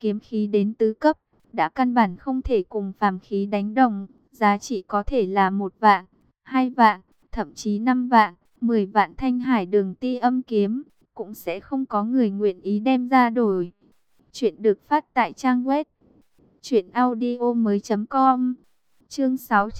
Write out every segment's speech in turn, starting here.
Kiếm khí đến tứ cấp, đã căn bản không thể cùng phàm khí đánh đồng, giá trị có thể là 1 vạn, 2 vạn, thậm chí 5 vạn, 10 vạn thanh hải đường ti âm kiếm, cũng sẽ không có người nguyện ý đem ra đổi. Chuyện được phát tại trang web truyệnaudiomoi.com. Chương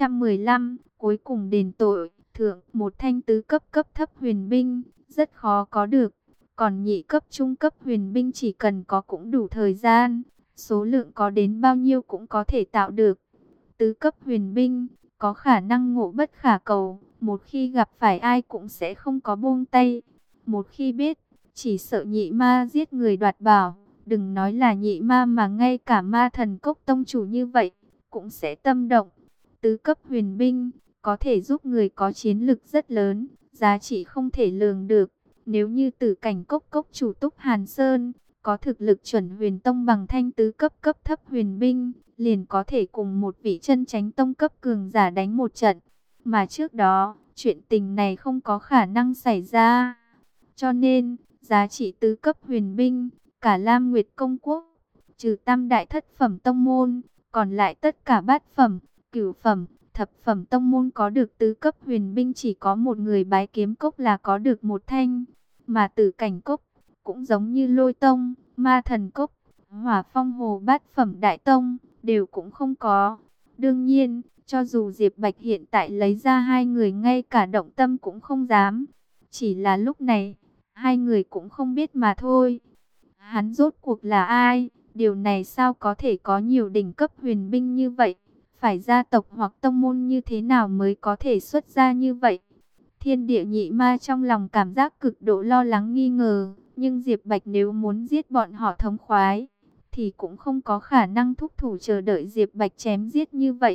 615, cuối cùng đền tội. Thượng, một thanh tứ cấp cấp thấp huyền binh, rất khó có được. Còn nhị cấp trung cấp huyền binh chỉ cần có cũng đủ thời gian, số lượng có đến bao nhiêu cũng có thể tạo được. Tứ cấp huyền binh, có khả năng ngộ bất khả cầu, một khi gặp phải ai cũng sẽ không có buông tay. Một khi biết, chỉ sợ nhị ma giết người đoạt bảo, đừng nói là nhị ma mà ngay cả ma thần cốc tông chủ như vậy, cũng sẽ tâm động. Tứ cấp huyền binh, có thể giúp người có chiến lực rất lớn, giá trị không thể lường được. Nếu như Tử Cảnh cốc cốc chủ Túc Hàn Sơn, có thực lực chuẩn huyền tông bằng thanh tứ cấp cấp thấp huyền binh, liền có thể cùng một vị chân chánh tông cấp cường giả đánh một trận. Mà trước đó, chuyện tình này không có khả năng xảy ra. Cho nên, giá trị tứ cấp huyền binh, cả Lam Nguyệt Công Quốc, trừ tam đại thất phẩm tông môn, còn lại tất cả bát phẩm, cửu phẩm, thập phẩm tông môn có được tứ cấp huyền binh chỉ có một người Bái Kiếm Cốc là có được một thanh. Mà Tử Cảnh Cốc, cũng giống như Lôi Tông, Ma Thần Cốc, Hỏa Phong Hồ bát phẩm đại tông, đều cũng không có. Đương nhiên, cho dù Diệp Bạch hiện tại lấy ra hai người ngay cả động tâm cũng không dám. Chỉ là lúc này, hai người cũng không biết mà thôi. Hắn rốt cuộc là ai? Điều này sao có thể có nhiều đỉnh cấp huyền binh như vậy? Phải gia tộc hoặc tông môn như thế nào mới có thể xuất ra như vậy? Thiên địa nhị ma trong lòng cảm giác cực độ lo lắng nghi ngờ. Nhưng Diệp Bạch nếu muốn giết bọn họ thống khoái, thì cũng không có khả năng thúc thủ chờ đợi Diệp Bạch chém giết như vậy.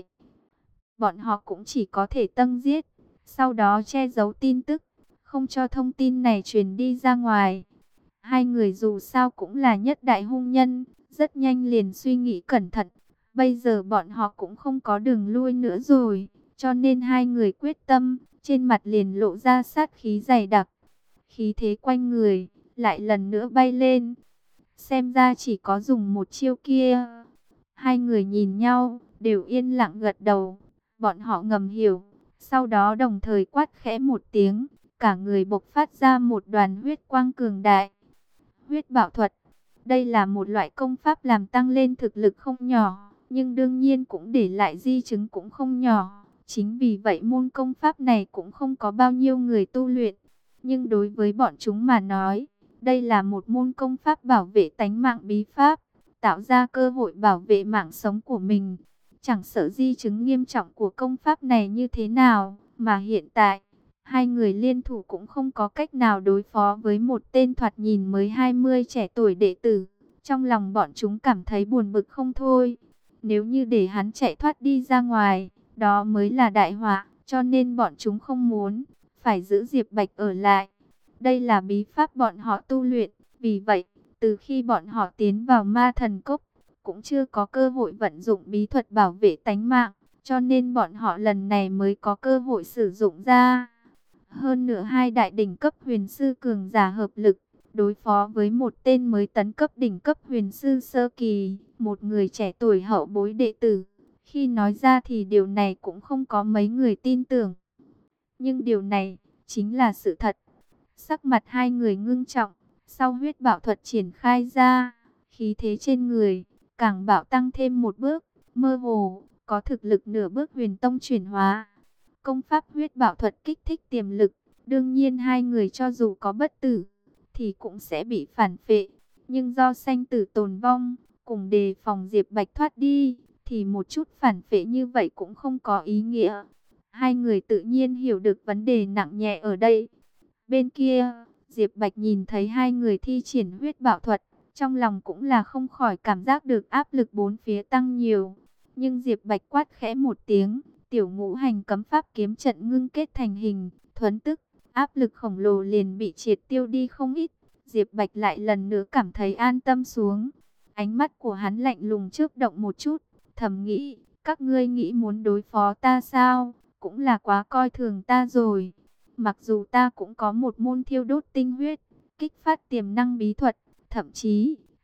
Bọn họ cũng chỉ có thể tâng giết, sau đó che giấu tin tức, không cho thông tin này truyền đi ra ngoài. Hai người dù sao cũng là nhất đại hung nhân, rất nhanh liền suy nghĩ cẩn thận. Bây giờ bọn họ cũng không có đường lui nữa rồi, cho nên hai người quyết tâm, trên mặt liền lộ ra sát khí dày đặc. Khí thế quanh người, lại lần nữa bay lên. Xem ra chỉ có dùng một chiêu kia. Hai người nhìn nhau, đều yên lặng gật đầu. Bọn họ ngầm hiểu, sau đó đồng thời quát khẽ một tiếng, cả người bộc phát ra một đoàn huyết quang cường đại. Huyết bảo thuật, đây là một loại công pháp làm tăng lên thực lực không nhỏ, nhưng đương nhiên cũng để lại di chứng cũng không nhỏ. Chính vì vậy môn công pháp này cũng không có bao nhiêu người tu luyện, nhưng đối với bọn chúng mà nói, đây là một môn công pháp bảo vệ tánh mạng bí pháp, tạo ra cơ hội bảo vệ mạng sống của mình. Chẳng sợ di chứng nghiêm trọng của công pháp này như thế nào, mà hiện tại, hai người liên thủ cũng không có cách nào đối phó với một tên thoạt nhìn mới 20 trẻ tuổi đệ tử. Trong lòng bọn chúng cảm thấy buồn bực không thôi. Nếu như để hắn chạy thoát đi ra ngoài, đó mới là đại họa, cho nên bọn chúng không muốn, phải giữ Diệp Bạch ở lại. Đây là bí pháp bọn họ tu luyện, vì vậy, từ khi bọn họ tiến vào ma thần cốc, cũng chưa có cơ hội vận dụng bí thuật bảo vệ tánh mạng, cho nên bọn họ lần này mới có cơ hội sử dụng ra. Hơn nữa hai đại đỉnh cấp huyền sư cường giả hợp lực, đối phó với một tên mới tấn cấp đỉnh cấp huyền sư sơ kỳ, một người trẻ tuổi hậu bối đệ tử. Khi nói ra thì điều này cũng không có mấy người tin tưởng. Nhưng điều này, chính là sự thật. Sắc mặt hai người ngưng trọng, sau huyết bảo thuật triển khai ra, khí thế trên người, càng bạo tăng thêm một bước, mơ hồ, có thực lực nửa bước huyền tông chuyển hóa. Công pháp huyết bảo thuật kích thích tiềm lực, đương nhiên hai người cho dù có bất tử, thì cũng sẽ bị phản phệ. Nhưng do sanh tử tồn vong, cùng đề phòng Diệp Bạch thoát đi, thì một chút phản phệ như vậy cũng không có ý nghĩa. Hai người tự nhiên hiểu được vấn đề nặng nhẹ ở đây. Bên kia, Diệp Bạch nhìn thấy hai người thi triển huyết bảo thuật, trong lòng cũng là không khỏi cảm giác được áp lực bốn phía tăng nhiều. Nhưng Diệp Bạch quát khẽ một tiếng, tiểu ngũ hành cấm pháp kiếm trận ngưng kết thành hình, thuấn tức, áp lực khổng lồ liền bị triệt tiêu đi không ít. Diệp Bạch lại lần nữa cảm thấy an tâm xuống. Ánh mắt của hắn lạnh lùng chớp động một chút, thầm nghĩ, các ngươi nghĩ muốn đối phó ta sao, cũng là quá coi thường ta rồi. Mặc dù ta cũng có một môn thiêu đốt tinh huyết, kích phát tiềm năng bí thuật, thậm chí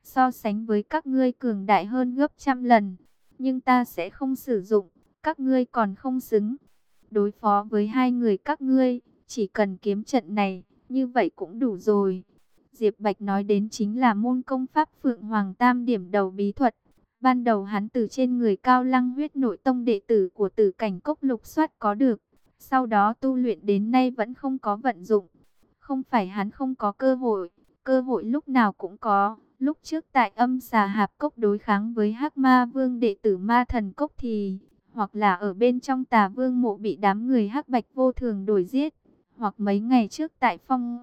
so sánh với các ngươi cường đại hơn gấp trăm lần, nhưng ta sẽ không sử dụng, các ngươi còn không xứng. Đối phó với hai người các ngươi, chỉ cần kiếm trận này, như vậy cũng đủ rồi. Diệp Bạch nói đến chính là môn công pháp Phượng Hoàng Tam Điểm Đầu bí thuật. Ban đầu hắn từ trên người Cao Lăng Huyết Nội Tông đệ tử của Tử Cảnh Cốc lục soát có được, sau đó tu luyện đến nay vẫn không có vận dụng. Không phải hắn không có cơ hội lúc nào cũng có. Lúc trước tại Âm Xà Hạp Cốc đối kháng với Hắc Ma Vương đệ tử Ma Thần Cốc thì, hoặc là ở bên trong Tà Vương mộ bị đám người Hắc Bạch vô thường đuổi giết, hoặc mấy ngày trước tại Phong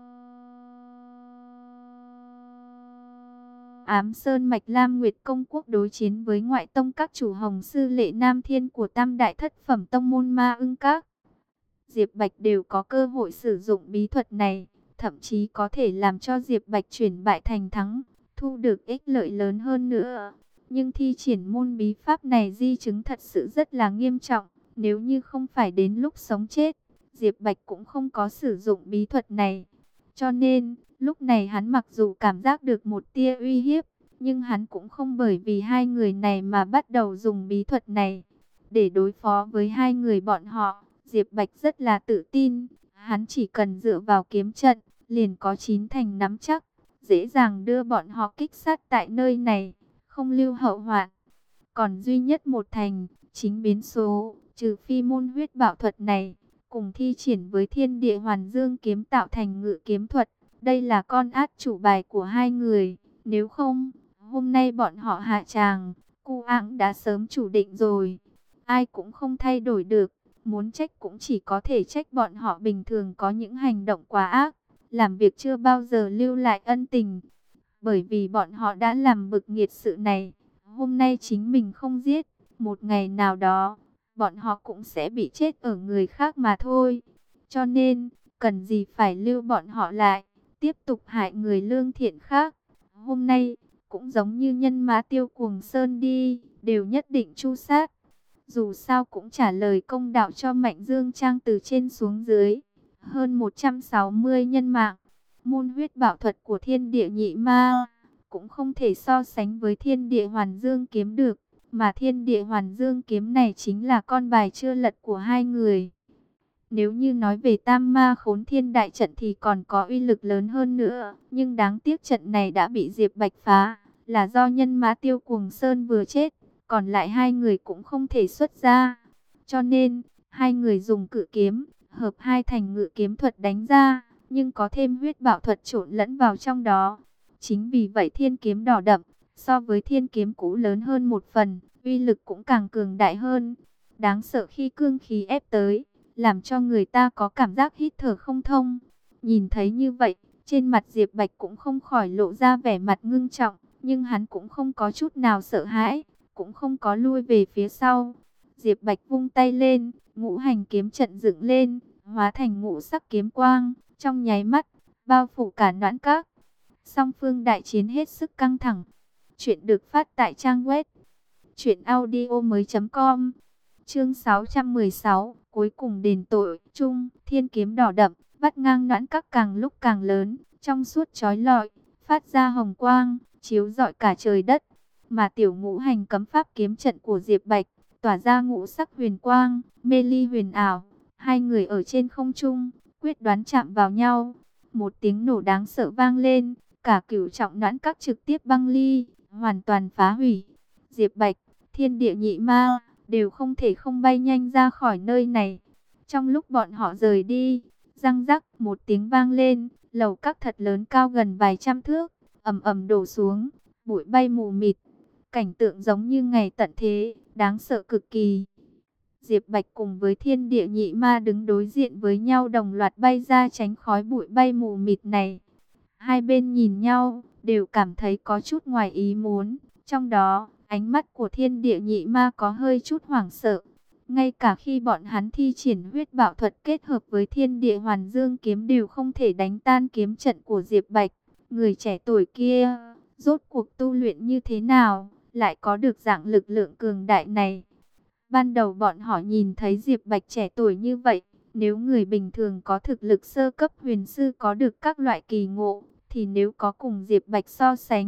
Ám Sơn Mạch Lam Nguyệt Công Quốc đối chiến với ngoại tông các chủ Hồng Sư Lệ Nam Thiên của Tam Đại Thất Phẩm Tông môn Ma Ưng Các. Diệp Bạch đều có cơ hội sử dụng bí thuật này, thậm chí có thể làm cho Diệp Bạch chuyển bại thành thắng, thu được ích lợi lớn hơn nữa. Nhưng thi triển môn bí pháp này di chứng thật sự rất là nghiêm trọng, nếu như không phải đến lúc sống chết, Diệp Bạch cũng không có sử dụng bí thuật này. Cho nên, lúc này hắn mặc dù cảm giác được một tia uy hiếp, nhưng hắn cũng không bởi vì hai người này mà bắt đầu dùng bí thuật này. Để đối phó với hai người bọn họ, Diệp Bạch rất là tự tin, hắn chỉ cần dựa vào kiếm trận, liền có 9 thành nắm chắc, dễ dàng đưa bọn họ kích sát tại nơi này, không lưu hậu hoạn. Còn duy nhất một thành, chính biến số, trừ phi môn huyết bảo thuật này, cùng thi triển với Thiên Địa Hoàn Dương kiếm tạo thành ngự kiếm thuật, đây là con át chủ bài của hai người, nếu không, hôm nay bọn họ hạ tràng, Cu Ảng đã sớm chủ định rồi, ai cũng không thay đổi được. Muốn trách cũng chỉ có thể trách bọn họ bình thường có những hành động quá ác, làm việc chưa bao giờ lưu lại ân tình. Bởi vì bọn họ đã làm bực nghiệt sự này, hôm nay chính mình không giết, một ngày nào đó, bọn họ cũng sẽ bị chết ở người khác mà thôi. Cho nên, cần gì phải lưu bọn họ lại, tiếp tục hại người lương thiện khác. Hôm nay, cũng giống như nhân mã Tiêu Cuồng Sơn đi, đều nhất định tru sát. Dù sao cũng trả lời công đạo cho Mạnh Dương Trang từ trên xuống dưới. Hơn 160 nhân mạng. Môn huyết bảo thuật của Thiên Địa Nhị Ma cũng không thể so sánh với Thiên Địa Hoàn Dương kiếm được. Mà Thiên Địa Hoàn Dương kiếm này chính là con bài chưa lật của hai người. Nếu như nói về Tam Ma Khốn Thiên Đại Trận thì còn có uy lực lớn hơn nữa. Nhưng đáng tiếc trận này đã bị Diệp Bạch phá. Là do nhân mã Tiêu Cuồng Sơn vừa chết. Còn lại hai người cũng không thể xuất ra. Cho nên, hai người dùng cự kiếm, hợp hai thành ngự kiếm thuật đánh ra. Nhưng có thêm huyết bảo thuật trộn lẫn vào trong đó. Chính vì vậy thiên kiếm đỏ đậm, so với thiên kiếm cũ lớn hơn một phần, uy lực cũng càng cường đại hơn. Đáng sợ khi cương khí ép tới, làm cho người ta có cảm giác hít thở không thông. Nhìn thấy như vậy, trên mặt Diệp Bạch cũng không khỏi lộ ra vẻ mặt ngưng trọng, nhưng hắn cũng không có chút nào sợ hãi, cũng không có lui về phía sau. Diệp Bạch vung tay lên, ngũ hành kiếm trận dựng lên, hóa thành ngũ sắc kiếm quang, trong nháy mắt, bao phủ cả Noãn Các. Song phương đại chiến hết sức căng thẳng. Chuyện được phát tại trang web truyệnaudiomoi.com. Chương 616, cuối cùng đền tội. Chung, thiên kiếm đỏ đậm, vắt ngang Noãn Các càng lúc càng lớn, trong suốt chói lọi, phát ra hồng quang, chiếu rọi cả trời đất. Mà tiểu ngũ hành cấm pháp kiếm trận của Diệp Bạch, tỏa ra ngũ sắc huyền quang, mê ly huyền ảo. Hai người ở trên không trung, quyết đoán chạm vào nhau. Một tiếng nổ đáng sợ vang lên, cả cửu trọng Noãn Các trực tiếp băng ly, hoàn toàn phá hủy. Diệp Bạch, Thiên Địa Nhị Ma đều không thể không bay nhanh ra khỏi nơi này. Trong lúc bọn họ rời đi, răng rắc một tiếng vang lên, lầu các thật lớn cao gần vài trăm thước, ầm ầm đổ xuống, bụi bay mù mịt. Cảnh tượng giống như ngày tận thế, đáng sợ cực kỳ. Diệp Bạch cùng với Thiên Địa Nhị Ma đứng đối diện với nhau, đồng loạt bay ra tránh khói bụi bay mù mịt này. Hai bên nhìn nhau, đều cảm thấy có chút ngoài ý muốn. Trong đó, ánh mắt của Thiên Địa Nhị Ma có hơi chút hoảng sợ. Ngay cả khi bọn hắn thi triển huyết bảo thuật kết hợp với Thiên Địa Hoàn Dương kiếm đều không thể đánh tan kiếm trận của Diệp Bạch. Người trẻ tuổi kia, rốt cuộc tu luyện như thế nào, lại có được dạng lực lượng cường đại này? Ban đầu bọn họ nhìn thấy Diệp Bạch trẻ tuổi như vậy, nếu người bình thường có thực lực sơ cấp huyền sư có được các loại kỳ ngộ, thì nếu có cùng Diệp Bạch so sánh,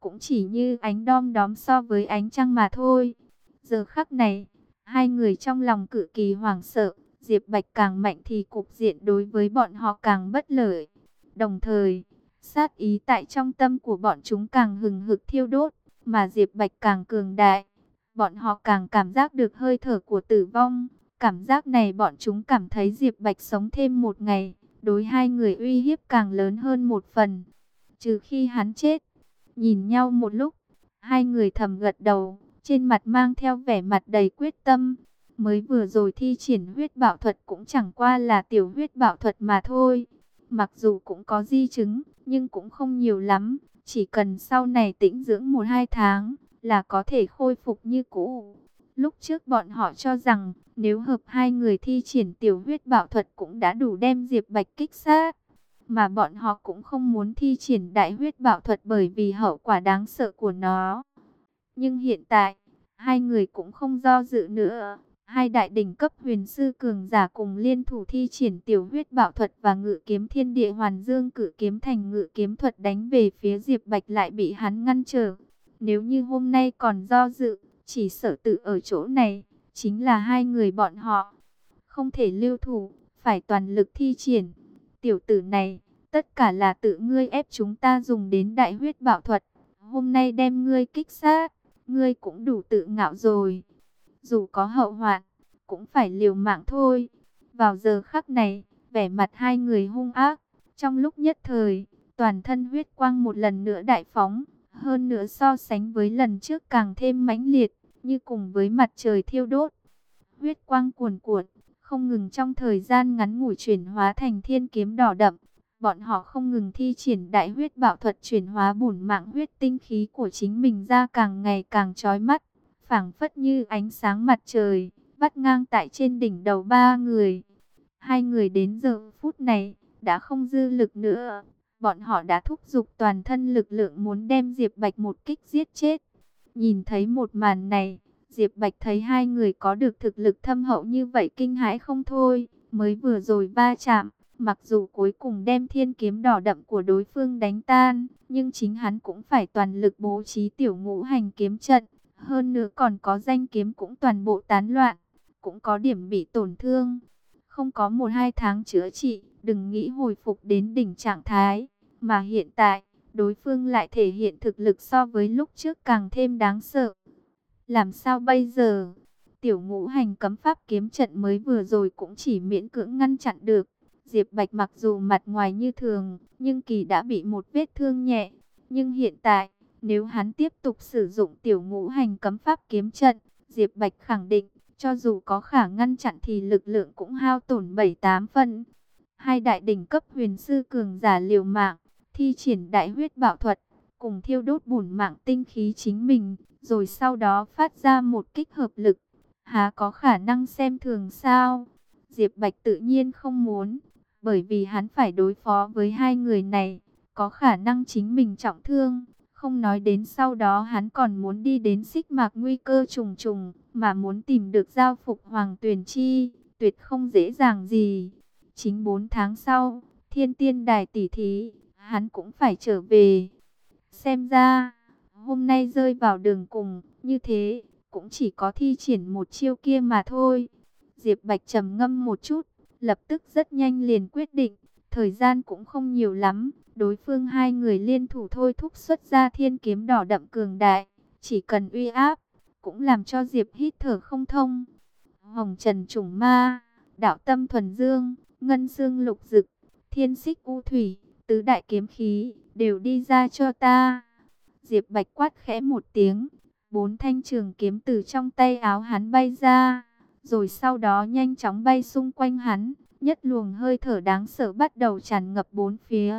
cũng chỉ như ánh đom đóm so với ánh trăng mà thôi. Giờ khắc này, hai người trong lòng cực kỳ hoảng sợ, Diệp Bạch càng mạnh thì cục diện đối với bọn họ càng bất lợi. Đồng thời, sát ý tại trong tâm của bọn chúng càng hừng hực thiêu đốt, mà Diệp Bạch càng cường đại. Bọn họ càng cảm giác được hơi thở của tử vong. Cảm giác này bọn chúng cảm thấy Diệp Bạch sống thêm một ngày, đối hai người uy hiếp càng lớn hơn một phần. Trừ khi hắn chết. Nhìn nhau một lúc, hai người thầm gật đầu, trên mặt mang theo vẻ mặt đầy quyết tâm. Mới vừa rồi thi triển huyết bạo thuật cũng chẳng qua là tiểu huyết bạo thuật mà thôi. Mặc dù cũng có di chứng, nhưng cũng không nhiều lắm. Chỉ cần sau này tĩnh dưỡng 1-2 tháng là có thể khôi phục như cũ. Lúc trước bọn họ cho rằng nếu hợp hai người thi triển tiểu huyết bạo thuật cũng đã đủ đem Diệp Bạch kích sát. Mà bọn họ cũng không muốn thi triển đại huyết bạo thuật bởi vì hậu quả đáng sợ của nó. Nhưng hiện tại, hai người cũng không do dự nữa. Hai đại đỉnh cấp huyền sư cường giả cùng liên thủ thi triển tiểu huyết bạo thuật và ngự kiếm thiên địa hoàn dương cử kiếm thành ngự kiếm thuật đánh về phía Diệp Bạch lại bị hắn ngăn trở. Nếu như hôm nay còn do dự, chỉ sợ tự ở chỗ này, chính là hai người bọn họ. Không thể lưu thủ, phải toàn lực thi triển. Tiểu tử này, tất cả là tự ngươi ép chúng ta dùng đến đại huyết bạo thuật. Hôm nay đem ngươi kích sát, ngươi cũng đủ tự ngạo rồi. Dù có hậu hoạn, cũng phải liều mạng thôi. Vào giờ khắc này, vẻ mặt hai người hung ác. Trong lúc nhất thời, toàn thân huyết quang một lần nữa đại phóng. Hơn nữa so sánh với lần trước càng thêm mãnh liệt, như cùng với mặt trời thiêu đốt. Huyết quang cuồn cuộn, không ngừng trong thời gian ngắn ngủi chuyển hóa thành thiên kiếm đỏ đậm. Bọn họ không ngừng thi triển đại huyết bạo thuật chuyển hóa bổn mạng huyết tinh khí của chính mình ra càng ngày càng chói mắt, phảng phất như ánh sáng mặt trời, vắt ngang tại trên đỉnh đầu ba người. Hai người đến giờ phút này, đã không dư lực nữa. Bọn họ đã thúc giục toàn thân lực lượng muốn đem Diệp Bạch một kích giết chết. Nhìn thấy một màn này, Diệp Bạch thấy hai người có được thực lực thâm hậu như vậy kinh hãi không thôi. Mới vừa rồi va chạm, mặc dù cuối cùng đem thiên kiếm đỏ đậm của đối phương đánh tan, nhưng chính hắn cũng phải toàn lực bố trí tiểu ngũ hành kiếm trận. Hơn nữa còn có danh kiếm cũng toàn bộ tán loạn, cũng có điểm bị tổn thương. Không có 1-2 tháng chữa trị, đừng nghĩ hồi phục đến đỉnh trạng thái. Mà hiện tại, đối phương lại thể hiện thực lực so với lúc trước càng thêm đáng sợ. Làm sao bây giờ? Tiểu ngũ hành cấm pháp kiếm trận mới vừa rồi cũng chỉ miễn cưỡng ngăn chặn được. Diệp Bạch mặc dù mặt ngoài như thường, nhưng kỳ đã bị một vết thương nhẹ. Nhưng hiện tại, nếu hắn tiếp tục sử dụng tiểu ngũ hành cấm pháp kiếm trận, Diệp Bạch khẳng định, cho dù có khả ngăn chặn thì lực lượng cũng hao tổn 7-8 phần. Hai đại đỉnh cấp huyền sư cường giả liều mạng, thi triển đại huyết bạo thuật, cùng thiêu đốt bổn mạng tinh khí chính mình, rồi sau đó phát ra một kích hợp lực. Há có khả năng xem thường sao? Diệp Bạch tự nhiên không muốn, bởi vì hắn phải đối phó với hai người này, có khả năng chính mình trọng thương. Không nói đến sau đó hắn còn muốn đi đến xích mạc nguy cơ trùng trùng, mà muốn tìm được giao phục Hoàng Tuyền Chi, tuyệt không dễ dàng gì. Chính 4 tháng sau, Thiên Tiên Đài tỷ thí, hắn cũng phải trở về. Xem ra, hôm nay rơi vào đường cùng, như thế, cũng chỉ có thi triển một chiêu kia mà thôi. Diệp Bạch trầm ngâm một chút, lập tức rất nhanh liền quyết định, thời gian cũng không nhiều lắm. Đối phương hai người liên thủ thôi thúc xuất ra thiên kiếm đỏ đậm cường đại, chỉ cần uy áp, cũng làm cho Diệp hít thở không thông. Hồng trần trùng ma, đạo tâm thuần dương, ngân xương lục dực, thiên xích u thủy, tứ đại kiếm khí, đều đi ra cho ta. Diệp Bạch quát khẽ một tiếng, 4 thanh trường kiếm từ trong tay áo hắn bay ra, rồi sau đó nhanh chóng bay xung quanh hắn. Nhất luồng hơi thở đáng sợ bắt đầu tràn ngập bốn phía.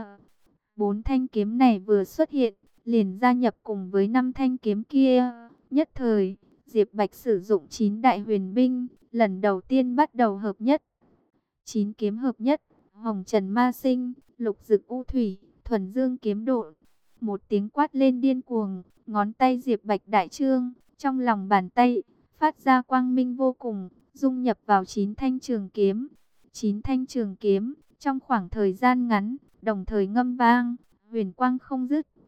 4 thanh kiếm này vừa xuất hiện, liền gia nhập cùng với 5 thanh kiếm kia. Nhất thời, Diệp Bạch sử dụng 9 đại huyền binh, lần đầu tiên bắt đầu hợp nhất. 9 kiếm hợp nhất, hồng trần ma sinh, lục dực u thủy, thuần dương kiếm độ. Một tiếng quát lên điên cuồng, ngón tay Diệp Bạch đại trương, trong lòng bàn tay, phát ra quang minh vô cùng, dung nhập vào 9 thanh trường kiếm. 9 thanh trường kiếm, trong khoảng thời gian ngắn, đồng thời ngâm vang, huyền quang không dứt,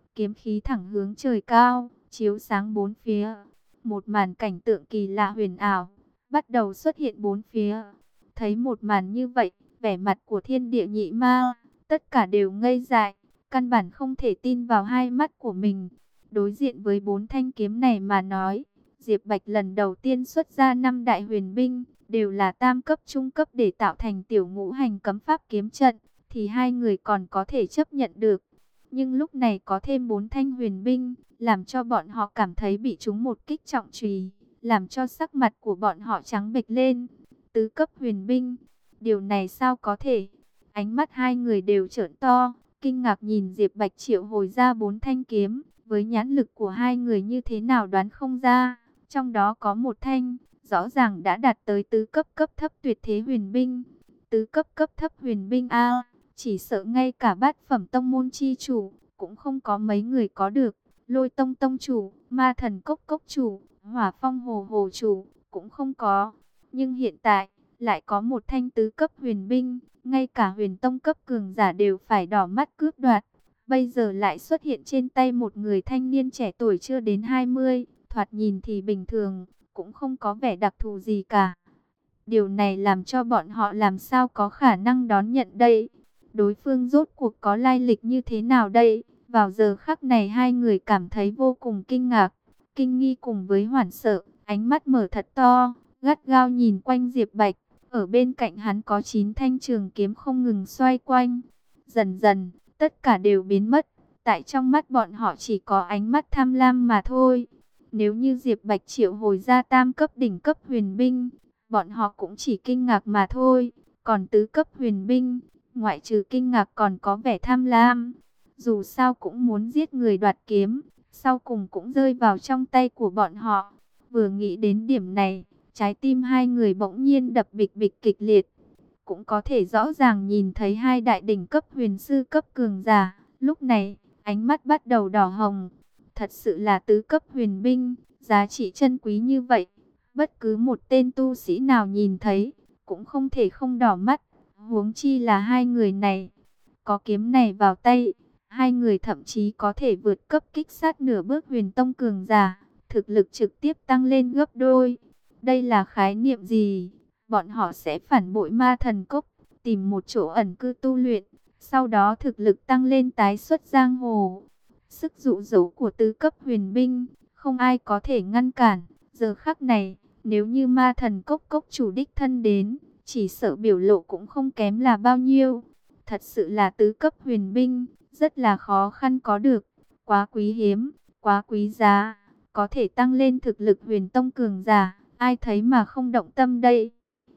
kiếm khí thẳng hướng trời cao, chiếu sáng bốn phía. Một màn cảnh tượng kỳ lạ huyền ảo bắt đầu xuất hiện bốn phía. Thấy một màn như vậy, vẻ mặt của thiên địa nhị ma, tất cả đều ngây dại, căn bản không thể tin vào hai mắt của mình. Đối diện với bốn thanh kiếm này mà nói, Diệp Bạch lần đầu tiên xuất ra 5 đại huyền binh, đều là tam cấp trung cấp để tạo thành tiểu ngũ hành cấm pháp kiếm trận, thì hai người còn có thể chấp nhận được. Nhưng lúc này có thêm 4 thanh huyền binh, làm cho bọn họ cảm thấy bị trúng một kích trọng chùy, làm cho sắc mặt của bọn họ trắng bệch lên. Tứ cấp huyền binh, điều này sao có thể? Ánh mắt hai người đều trợn to, kinh ngạc nhìn Diệp Bạch triệu hồi ra 4 thanh kiếm, với nhãn lực của hai người như thế nào đoán không ra. Trong đó có một thanh, rõ ràng đã đạt tới tứ cấp cấp thấp tuyệt thế huyền binh. Tứ cấp cấp thấp huyền binh A, chỉ sợ ngay cả bát phẩm tông môn chi chủ, cũng không có mấy người có được. Lôi tông tông chủ, ma thần cốc cốc chủ, hỏa phong hồ hồ chủ, cũng không có. Nhưng hiện tại, lại có một thanh tứ cấp huyền binh, ngay cả huyền tông cấp cường giả đều phải đỏ mắt cướp đoạt. Bây giờ lại xuất hiện trên tay một người thanh niên trẻ tuổi chưa đến 20, thoạt nhìn thì bình thường, cũng không có vẻ đặc thù gì cả. Điều này làm cho bọn họ làm sao có khả năng đón nhận đây? Đối phương rốt cuộc có lai lịch như thế nào đây? Vào giờ khắc này hai người cảm thấy vô cùng kinh ngạc, kinh nghi cùng với hoảng sợ, ánh mắt mở thật to, gắt gao nhìn quanh Diệp Bạch. Ở bên cạnh hắn có 9 thanh trường kiếm không ngừng xoay quanh. Dần dần, tất cả đều biến mất. Tại trong mắt bọn họ chỉ có ánh mắt tham lam mà thôi. Nếu như Diệp Bạch triệu hồi ra tam cấp đỉnh cấp huyền binh, bọn họ cũng chỉ kinh ngạc mà thôi. Còn tứ cấp huyền binh, ngoại trừ kinh ngạc còn có vẻ tham lam. Dù sao cũng muốn giết người đoạt kiếm, sau cùng cũng rơi vào trong tay của bọn họ. Vừa nghĩ đến điểm này, trái tim hai người bỗng nhiên đập bịch bịch kịch liệt. Cũng có thể rõ ràng nhìn thấy hai đại đỉnh cấp huyền sư cấp cường giả. Lúc này, ánh mắt bắt đầu đỏ hồng. Thật sự là tứ cấp huyền binh, giá trị chân quý như vậy. Bất cứ một tên tu sĩ nào nhìn thấy, cũng không thể không đỏ mắt. Huống chi là hai người này. Có kiếm này vào tay, hai người thậm chí có thể vượt cấp kích sát nửa bước huyền tông cường giả. Thực lực trực tiếp tăng lên gấp đôi. Đây là khái niệm gì? Bọn họ sẽ phản bội ma thần cốc, tìm một chỗ ẩn cư tu luyện, sau đó thực lực tăng lên tái xuất giang hồ. Sức dụ dỗ của tứ cấp huyền binh, không ai có thể ngăn cản. Giờ khắc này, nếu như ma thần cốc cốc chủ đích thân đến, chỉ sợ biểu lộ cũng không kém là bao nhiêu. Thật sự là tứ cấp huyền binh, rất là khó khăn có được, quá quý hiếm, quá quý giá, có thể tăng lên thực lực huyền tông cường giả. Ai thấy mà không động tâm đây?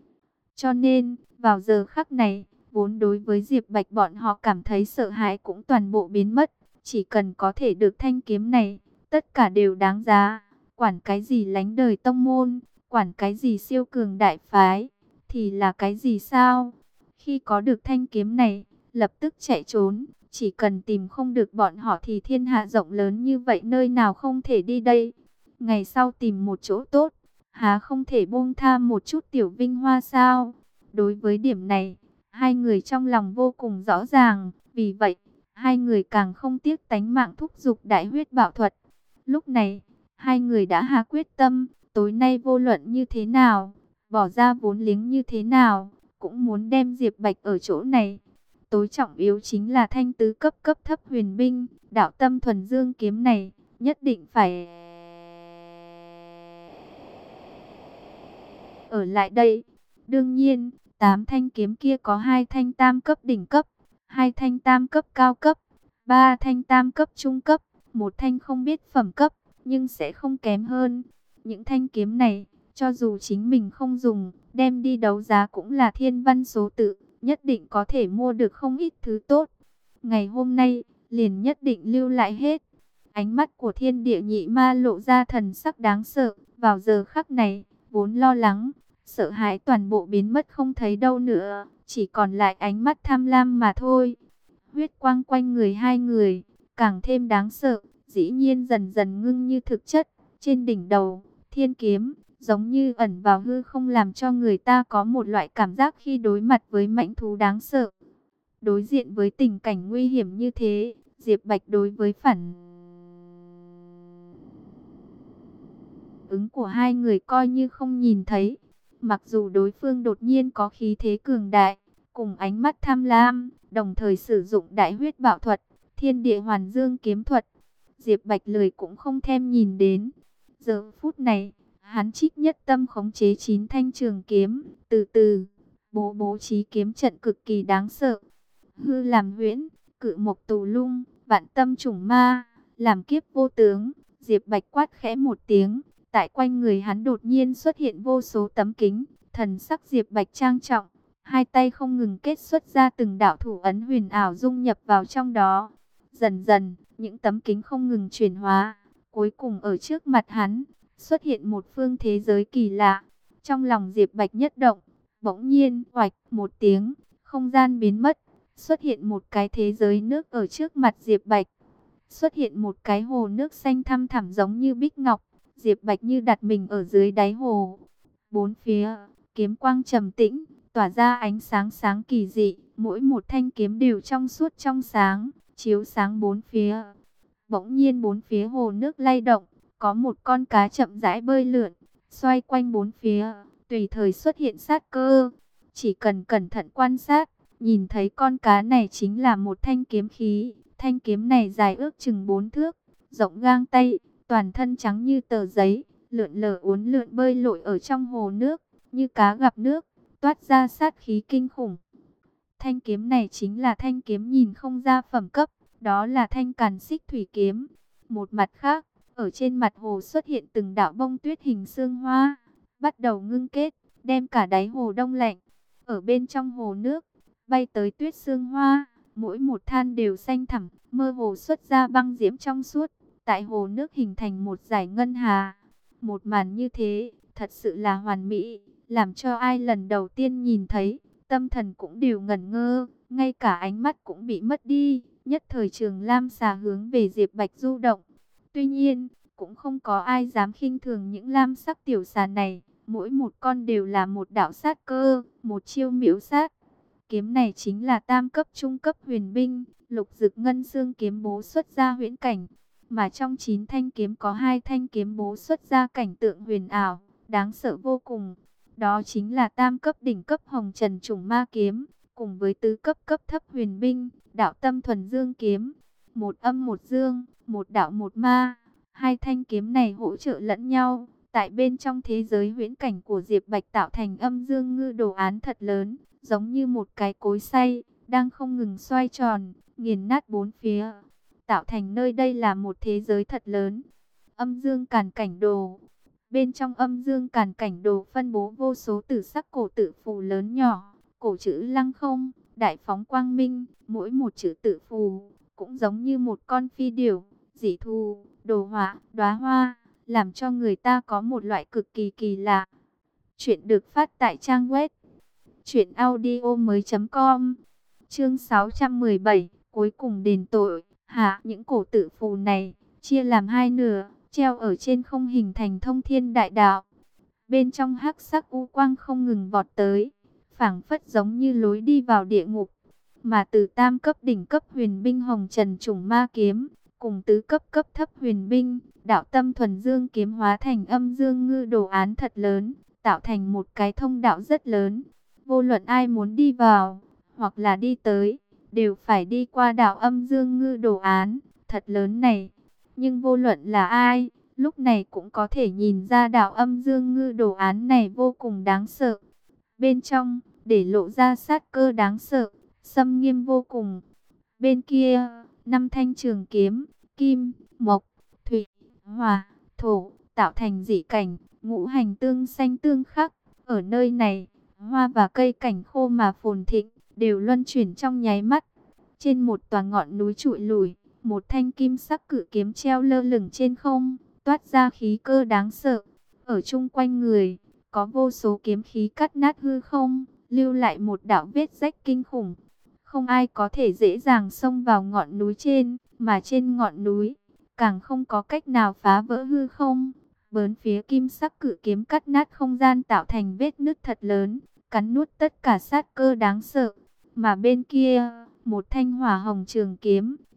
Cho nên, vào giờ khắc này, vốn đối với Diệp Bạch bọn họ cảm thấy sợ hãi cũng toàn bộ biến mất. Chỉ cần có thể được thanh kiếm này, tất cả đều đáng giá. Quản cái gì lánh đời tông môn, quản cái gì siêu cường đại phái, thì là cái gì sao? Khi có được thanh kiếm này, lập tức chạy trốn. Chỉ cần tìm không được bọn họ thì thiên hạ rộng lớn như vậy nơi nào không thể đi đây. Ngày sau tìm một chỗ tốt, há không thể buông tha một chút tiểu vinh hoa sao? Đối với điểm này, hai người trong lòng vô cùng rõ ràng. Vì vậy, hai người càng không tiếc tánh mạng thúc giục đại huyết bảo thuật. Lúc này, hai người đã hạ quyết tâm, tối nay vô luận như thế nào, bỏ ra vốn liếng như thế nào, cũng muốn đem Diệp Bạch ở chỗ này. Tối trọng yếu chính là thanh tứ cấp cấp thấp huyền binh, đạo tâm thuần dương kiếm này, nhất định phải ở lại đây. Đương nhiên, 8 thanh kiếm kia có 2 thanh tam cấp đỉnh cấp, 2 thanh tam cấp cao cấp, 3 thanh tam cấp trung cấp, 1 thanh không biết phẩm cấp, nhưng sẽ không kém hơn. Những thanh kiếm này, cho dù chính mình không dùng, đem đi đấu giá cũng là thiên văn số tự, nhất định có thể mua được không ít thứ tốt. Ngày hôm nay, liền nhất định lưu lại hết. Ánh mắt của thiên địa nhị ma lộ ra thần sắc đáng sợ. Vào giờ khắc này, vốn lo lắng, sợ hãi toàn bộ biến mất không thấy đâu nữa. Chỉ còn lại ánh mắt tham lam mà thôi. Huyết quang quanh người hai người, càng thêm đáng sợ. Dĩ nhiên dần dần ngưng như thực chất. Trên đỉnh đầu, thiên kiếm, giống như ẩn vào hư không làm cho người ta có một loại cảm giác khi đối mặt với mãnh thú đáng sợ. Đối diện với tình cảnh nguy hiểm như thế, Diệp Bạch đối với phản ứng của hai người coi như không nhìn thấy. Mặc dù đối phương đột nhiên có khí thế cường đại, cùng ánh mắt tham lam, đồng thời sử dụng đại huyết bạo thuật, thiên địa hoàn dương kiếm thuật, Diệp Bạch lười cũng không thèm nhìn đến. Giờ phút này, hắn trích nhất tâm khống chế 9 thanh trường kiếm, từ từ bố trí kiếm trận cực kỳ đáng sợ. Hư làm huyễn, cự mộc tù lung, vạn tâm chủng ma, làm kiếp vô tướng. Diệp Bạch quát khẽ một tiếng, tại quanh người hắn đột nhiên xuất hiện vô số tấm kính, thần sắc Diệp Bạch trang trọng, hai tay không ngừng kết xuất ra từng đạo thủ ấn huyền ảo dung nhập vào trong đó. Dần dần, những tấm kính không ngừng chuyển hóa, cuối cùng ở trước mặt hắn xuất hiện một phương thế giới kỳ lạ. Trong lòng Diệp Bạch nhất động, bỗng nhiên oạch một tiếng, không gian biến mất, xuất hiện một cái thế giới nước ở trước mặt Diệp Bạch. Xuất hiện một cái hồ nước xanh thăm thẳm giống như bích ngọc, Diệp Bạch như đặt mình ở dưới đáy hồ. Bốn phía, kiếm quang trầm tĩnh, tỏa ra ánh sáng sáng kỳ dị, mỗi một thanh kiếm đều trong suốt trong sáng, chiếu sáng bốn phía. Bỗng nhiên bốn phía hồ nước lay động, có một con cá chậm rãi bơi lượn, xoay quanh bốn phía, tùy thời xuất hiện sát cơ. Chỉ cần cẩn thận quan sát, nhìn thấy con cá này chính là một thanh kiếm khí. Thanh kiếm này dài ước chừng 4 thước, rộng gang tay, toàn thân trắng như tờ giấy, lượn lờ uốn lượn bơi lội ở trong hồ nước, như cá gặp nước, toát ra sát khí kinh khủng. Thanh kiếm này chính là thanh kiếm nhìn không ra phẩm cấp, đó là thanh Càn Xích Thủy kiếm. Một mặt khác, ở trên mặt hồ xuất hiện từng đạo bông tuyết hình sương hoa, bắt đầu ngưng kết, đem cả đáy hồ đông lạnh. Ở bên trong hồ nước, bay tới tuyết sương hoa, mỗi một than đều xanh thẳm, mơ hồ xuất ra băng diễm trong suốt, tại hồ nước hình thành một dải ngân hà. Một màn như thế, thật sự là hoàn mỹ, làm cho ai lần đầu tiên nhìn thấy, tâm thần cũng đều ngẩn ngơ, ngay cả ánh mắt cũng bị mất đi. Nhất thời Trường Lam xà hướng về Diệp Bạch du động. Tuy nhiên, cũng không có ai dám khinh thường những lam sắc tiểu xà này, mỗi một con đều là một đạo sát cơ, một chiêu miễu sát. Kiếm này chính là tam cấp trung cấp huyền binh, Lục Dực Ngân Xương kiếm bố xuất ra huyễn cảnh, mà trong 9 thanh kiếm có 2 thanh kiếm bố xuất ra cảnh tượng huyền ảo, đáng sợ vô cùng. Đó chính là tam cấp đỉnh cấp Hồng Trần Chủng Ma kiếm, cùng với tứ cấp cấp thấp huyền binh, Đạo Tâm Thuần Dương kiếm. Một âm một dương, một đạo một ma, hai thanh kiếm này hỗ trợ lẫn nhau, tại bên trong thế giới huyễn cảnh của Diệp Bạch tạo thành âm dương ngư đồ án thật lớn, giống như một cái cối xay, đang không ngừng xoay tròn, nghiền nát bốn phía, tạo thành nơi đây là một thế giới thật lớn. Âm dương càn cảnh đồ. Bên trong âm dương càn cảnh đồ phân bố vô số tử sắc cổ tự phù lớn nhỏ, cổ chữ lăng không, đại phóng quang minh, mỗi một chữ tự phù cũng giống như một con phi điểu, dị thù, đồ họa, đóa hoa, làm cho người ta có một loại cực kỳ kỳ lạ. Chuyện được phát tại trang web truyệnaudiomoi.com. Chương 617, cuối cùng đền tội. Hạ, những cổ tự phù này chia làm hai nửa, treo ở trên không hình thành thông thiên đại đạo. Bên trong hắc sắc u quang không ngừng vọt tới, phảng phất giống như lối đi vào địa ngục. Mà từ tam cấp đỉnh cấp huyền binh Hồng Trần Chủng Ma kiếm, cùng tứ cấp cấp thấp huyền binh Đạo Tâm Thuần Dương kiếm hóa thành âm dương ngư đồ án thật lớn, tạo thành một cái thông đạo rất lớn. Vô luận ai muốn đi vào, hoặc là đi tới, đều phải đi qua đạo âm dương ngư đồ án thật lớn này. Nhưng vô luận là ai, lúc này cũng có thể nhìn ra đạo âm dương ngư đồ án này vô cùng đáng sợ. Bên trong, để lộ ra sát cơ đáng sợ, xâm nghiêm vô cùng. Bên kia, 5 thanh trường kiếm, kim, mộc, thủy, hỏa, thổ, tạo thành dị cảnh, ngũ hành tương xanh tương khắc. Ở nơi này, hoa và cây cảnh khô mà phồn thịnh, đều luân chuyển trong nháy mắt. Trên một tòa ngọn núi trụi lủi, một thanh kim sắc cự kiếm treo lơ lửng trên không, toát ra khí cơ đáng sợ. Ở chung quanh người, có vô số kiếm khí cắt nát hư không, lưu lại một đạo vết rách kinh khủng. Không ai có thể dễ dàng xông vào ngọn núi trên, mà trên ngọn núi, càng không có cách nào phá vỡ hư không. Bốn phía kim sắc cự kiếm cắt nát không gian tạo thành vết nứt thật lớn, cắn nuốt tất cả sát cơ đáng sợ. Mà bên kia, một thanh hỏa hồng trường kiếm,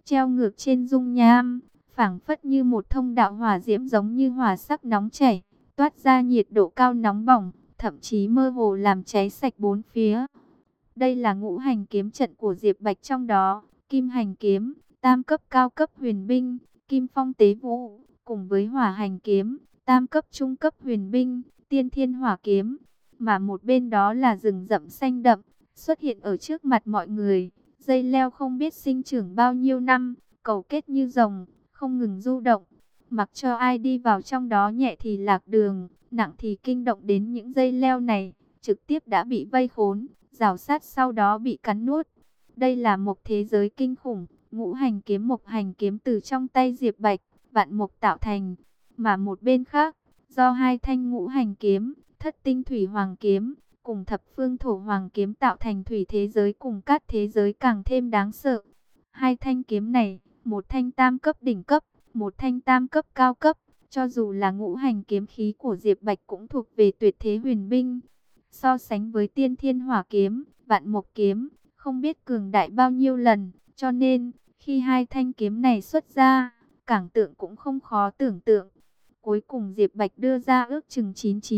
treo ngược trên dung nham, phảng phất như một thông đạo hỏa diễm, giống như hỏa sắc nóng chảy, toát ra nhiệt độ cao nóng bỏng, thậm chí mơ hồ làm cháy sạch bốn phía. Đây là ngũ hành kiếm trận của Diệp Bạch, trong đó Kim Hành kiếm, tam cấp cao cấp huyền binh, Kim Phong Tế Vũ, cùng với Hỏa Hành kiếm, tam cấp trung cấp huyền binh, Tiên Thiên Hỏa kiếm. Mà một bên đó là rừng rậm xanh đậm, xuất hiện ở trước mặt mọi người. Dây leo không biết sinh trưởng bao nhiêu năm, cầu kết như rồng, không ngừng du động. Mặc cho ai đi vào trong đó, nhẹ thì lạc đường, nặng thì kinh động đến những dây leo này, trực tiếp đã bị vây khốn, rào sát, sau đó bị cắn nuốt. Đây là một thế giới kinh khủng, ngũ hành kiếm, mộc hành kiếm từ trong tay Diệp Bạch, vạn mộc tạo thành. Mà một bên khác, do hai thanh ngũ hành kiếm, thất tinh thủy hoàng kiếm, cùng thập phương thổ hoàng kiếm tạo thành thủy thế giới cùng cát thế giới càng thêm đáng sợ. Hai thanh kiếm này, một thanh tam cấp đỉnh cấp, một thanh tam cấp cao cấp, cho dù là ngũ hành kiếm khí của Diệp Bạch cũng thuộc về tuyệt thế huyền binh. So sánh với tiên thiên hỏa kiếm, vạn mộc kiếm, không biết cường đại bao nhiêu lần, cho nên, khi hai thanh kiếm này xuất ra, cảng tượng cũng không khó tưởng tượng. Cuối cùng Diệp Bạch đưa ra ước chừng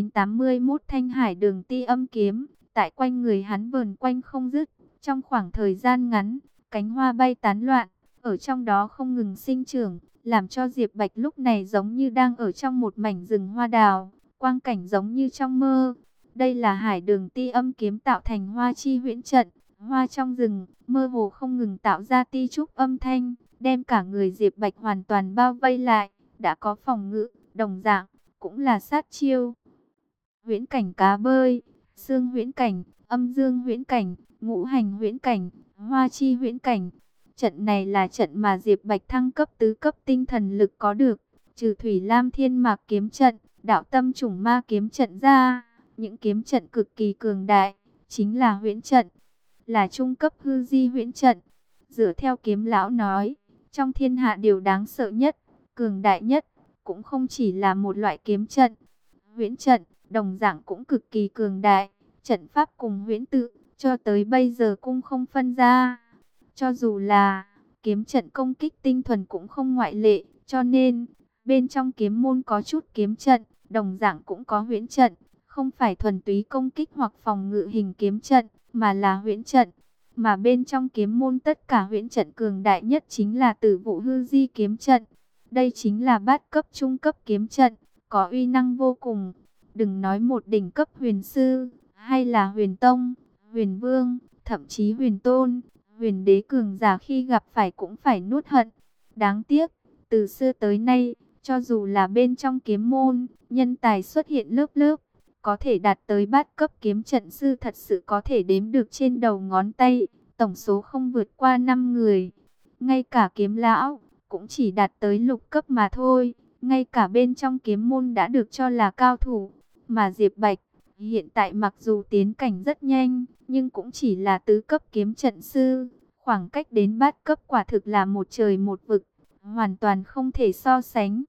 9981 thanh hải đường ti âm kiếm, tại quanh người hắn vờn quanh không dứt. Trong khoảng thời gian ngắn, cánh hoa bay tán loạn, ở trong đó không ngừng sinh trưởng, làm cho Diệp Bạch lúc này giống như đang ở trong một mảnh rừng hoa đào, quang cảnh giống như trong mơ. Đây là hải đường ti âm kiếm tạo thành hoa chi huyễn trận, hoa trong rừng, mơ hồ không ngừng tạo ra ti trúc âm thanh, đem cả người Diệp Bạch hoàn toàn bao vây lại, đã có phòng ngự, đồng dạng, cũng là sát chiêu. Huyễn cảnh cá bơi, xương huyễn cảnh, âm dương huyễn cảnh, ngũ hành huyễn cảnh, hoa chi huyễn cảnh. Trận này là trận mà Diệp Bạch thăng cấp tứ cấp tinh thần lực có được, trừ Thủy Lam Thiên Mạc kiếm trận, Đạo Tâm Chủng Ma kiếm trận ra, những kiếm trận cực kỳ cường đại, chính là huyễn trận, là trung cấp hư di huyễn trận. Dựa theo Kiếm lão nói, trong thiên hạ điều đáng sợ nhất, cường đại nhất, cũng không chỉ là một loại kiếm trận. Huyễn trận, đồng dạng cũng cực kỳ cường đại, trận pháp cùng huyễn tự, cho tới bây giờ cũng không phân ra. Cho dù là kiếm trận công kích tinh thuần cũng không ngoại lệ, cho nên, bên trong kiếm môn có chút kiếm trận, đồng dạng cũng có huyễn trận, không phải thuần túy công kích hoặc phòng ngự hình kiếm trận, mà là huyễn trận. Mà bên trong kiếm môn tất cả huyễn trận cường đại nhất chính là Tử Vụ Hư Di kiếm trận. Đây chính là bát cấp trung cấp kiếm trận, có uy năng vô cùng. Đừng nói một đỉnh cấp huyền sư, hay là huyền tông, huyền vương, thậm chí huyền tôn, huyền đế cường giả khi gặp phải cũng phải nuốt hận. Đáng tiếc, từ xưa tới nay, cho dù là bên trong kiếm môn, nhân tài xuất hiện lớp lớp, có thể đạt tới bát cấp kiếm trận sư thật sự có thể đếm được trên đầu ngón tay, tổng số không vượt qua 5 người. Ngay cả Kiếm lão cũng chỉ đạt tới lục cấp mà thôi, ngay cả bên trong kiếm môn đã được cho là cao thủ. Mà Diệp Bạch, hiện tại mặc dù tiến cảnh rất nhanh, nhưng cũng chỉ là tứ cấp kiếm trận sư, khoảng cách đến bát cấp quả thực là một trời một vực, hoàn toàn không thể so sánh.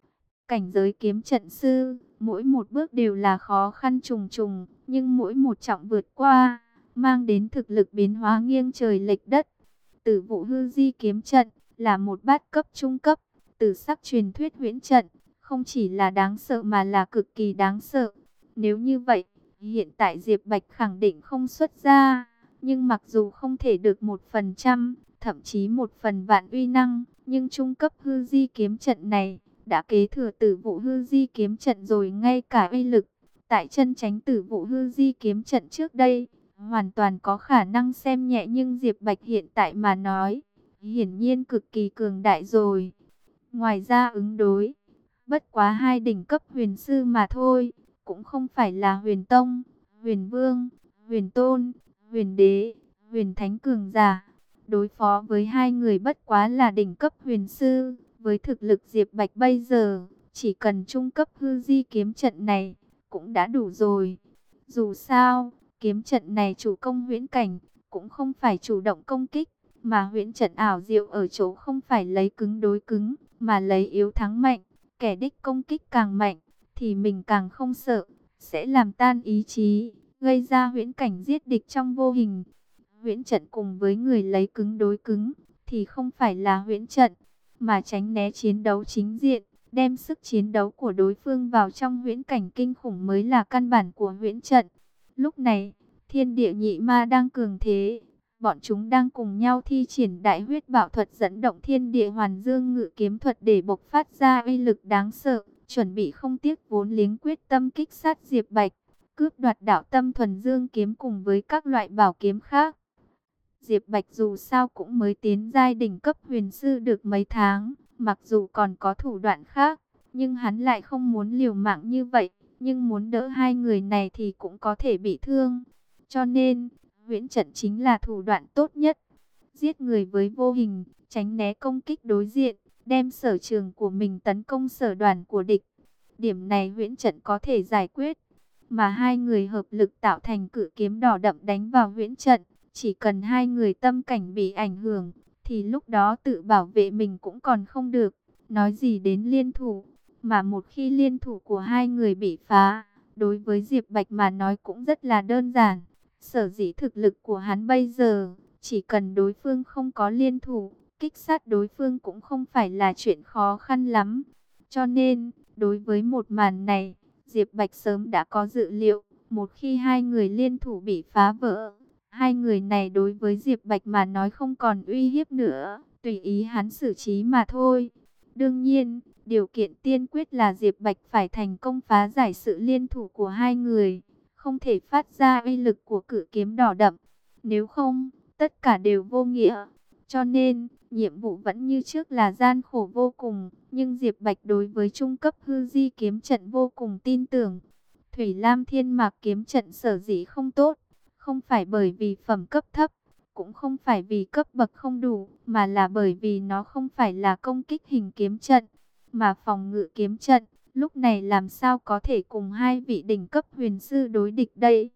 Cảnh giới kiếm trận sư, mỗi một bước đều là khó khăn trùng trùng, nhưng mỗi một trọng vượt qua, mang đến thực lực biến hóa nghiêng trời lệch đất. Tử Vụ Hư Di kiếm trận là một bát cấp trung cấp, tử sắc truyền thuyết huyễn trận, không chỉ là đáng sợ mà là cực kỳ đáng sợ. Nếu như vậy, hiện tại Diệp Bạch khẳng định không xuất ra, nhưng mặc dù không thể được 1%, thậm chí 1/1000 uy năng, nhưng trung cấp hư di kiếm trận này đã kế thừa Tử Vụ Hư Di kiếm trận rồi. Ngay cả uy lực tại chân chánh Tử Vụ Hư Di kiếm trận trước đây, hoàn toàn có khả năng xem nhẹ, nhưng Diệp Bạch hiện tại mà nói, hiển nhiên cực kỳ cường đại rồi. Ngoài ra ứng đối, bất quá hai đỉnh cấp huyền sư mà thôi, cũng không phải là huyền tông, huyền vương, huyền tôn, huyền đế, huyền thánh cường giả. Đối phó với hai người bất quá là đỉnh cấp huyền sư, với thực lực Diệp Bạch bây giờ, chỉ cần trung cấp hư di kiếm trận này, cũng đã đủ rồi. Dù sao, kiếm trận này chủ công huyễn cảnh, cũng không phải chủ động công kích, mà huyễn trận ảo diệu ở chỗ không phải lấy cứng đối cứng, mà lấy yếu thắng mạnh. Kẻ đích công kích càng mạnh, thì mình càng không sợ, sẽ làm tan ý chí, gây ra huyễn cảnh giết địch trong vô hình. Huyễn trận cùng với người lấy cứng đối cứng, thì không phải là huyễn trận, mà tránh né chiến đấu chính diện, đem sức chiến đấu của đối phương vào trong huyễn cảnh kinh khủng mới là căn bản của huyễn trận. Lúc này, thiên địa nhị ma đang cường thế, bọn chúng đang cùng nhau thi triển đại huyết bảo thuật dẫn động thiên địa hoàn dương ngự kiếm thuật để bộc phát ra uy lực đáng sợ, chuẩn bị không tiếc vốn liếng quyết tâm kích sát Diệp Bạch, cướp đoạt đạo tâm thuần dương kiếm cùng với các loại bảo kiếm khác. Diệp Bạch dù sao cũng mới tiến giai đỉnh cấp huyền sư được mấy tháng, mặc dù còn có thủ đoạn khác, nhưng hắn lại không muốn liều mạng như vậy, nhưng muốn đỡ hai người này thì cũng có thể bị thương. Cho nên, huyễn trận chính là thủ đoạn tốt nhất. Giết người với vô hình, tránh né công kích đối diện, đem sở trường của mình tấn công sở đoàn của địch. Điểm này huyễn trận có thể giải quyết, mà hai người hợp lực tạo thành cự kiếm đỏ đậm đánh vào huyễn trận. Chỉ cần hai người tâm cảnh bị ảnh hưởng, thì lúc đó tự bảo vệ mình cũng còn không được. Nói gì đến liên thủ, mà một khi liên thủ của hai người bị phá, đối với Diệp Bạch mà nói cũng rất là đơn giản. Sở dĩ thực lực của hắn bây giờ, chỉ cần đối phương không có liên thủ, kích sát đối phương cũng không phải là chuyện khó khăn lắm. Cho nên, đối với một màn này, Diệp Bạch sớm đã có dự liệu, một khi hai người liên thủ bị phá vỡ, hai người này đối với Diệp Bạch mà nói không còn uy hiếp nữa, tùy ý hắn xử trí mà thôi. Đương nhiên, điều kiện tiên quyết là Diệp Bạch phải thành công phá giải sự liên thủ của hai người, không thể phát ra uy lực của cự kiếm đỏ đậm. Nếu không, tất cả đều vô nghĩa. Cho nên, nhiệm vụ vẫn như trước là gian khổ vô cùng, nhưng Diệp Bạch đối với trung cấp hư di kiếm trận vô cùng tin tưởng. Thủy Lam Thiên Mạc kiếm trận sở dĩ không tốt, không phải bởi vì phẩm cấp thấp, cũng không phải vì cấp bậc không đủ, mà là bởi vì nó không phải là công kích hình kiếm trận, mà phòng ngự kiếm trận. Lúc này làm sao có thể cùng hai vị đỉnh cấp huyền sư đối địch đây?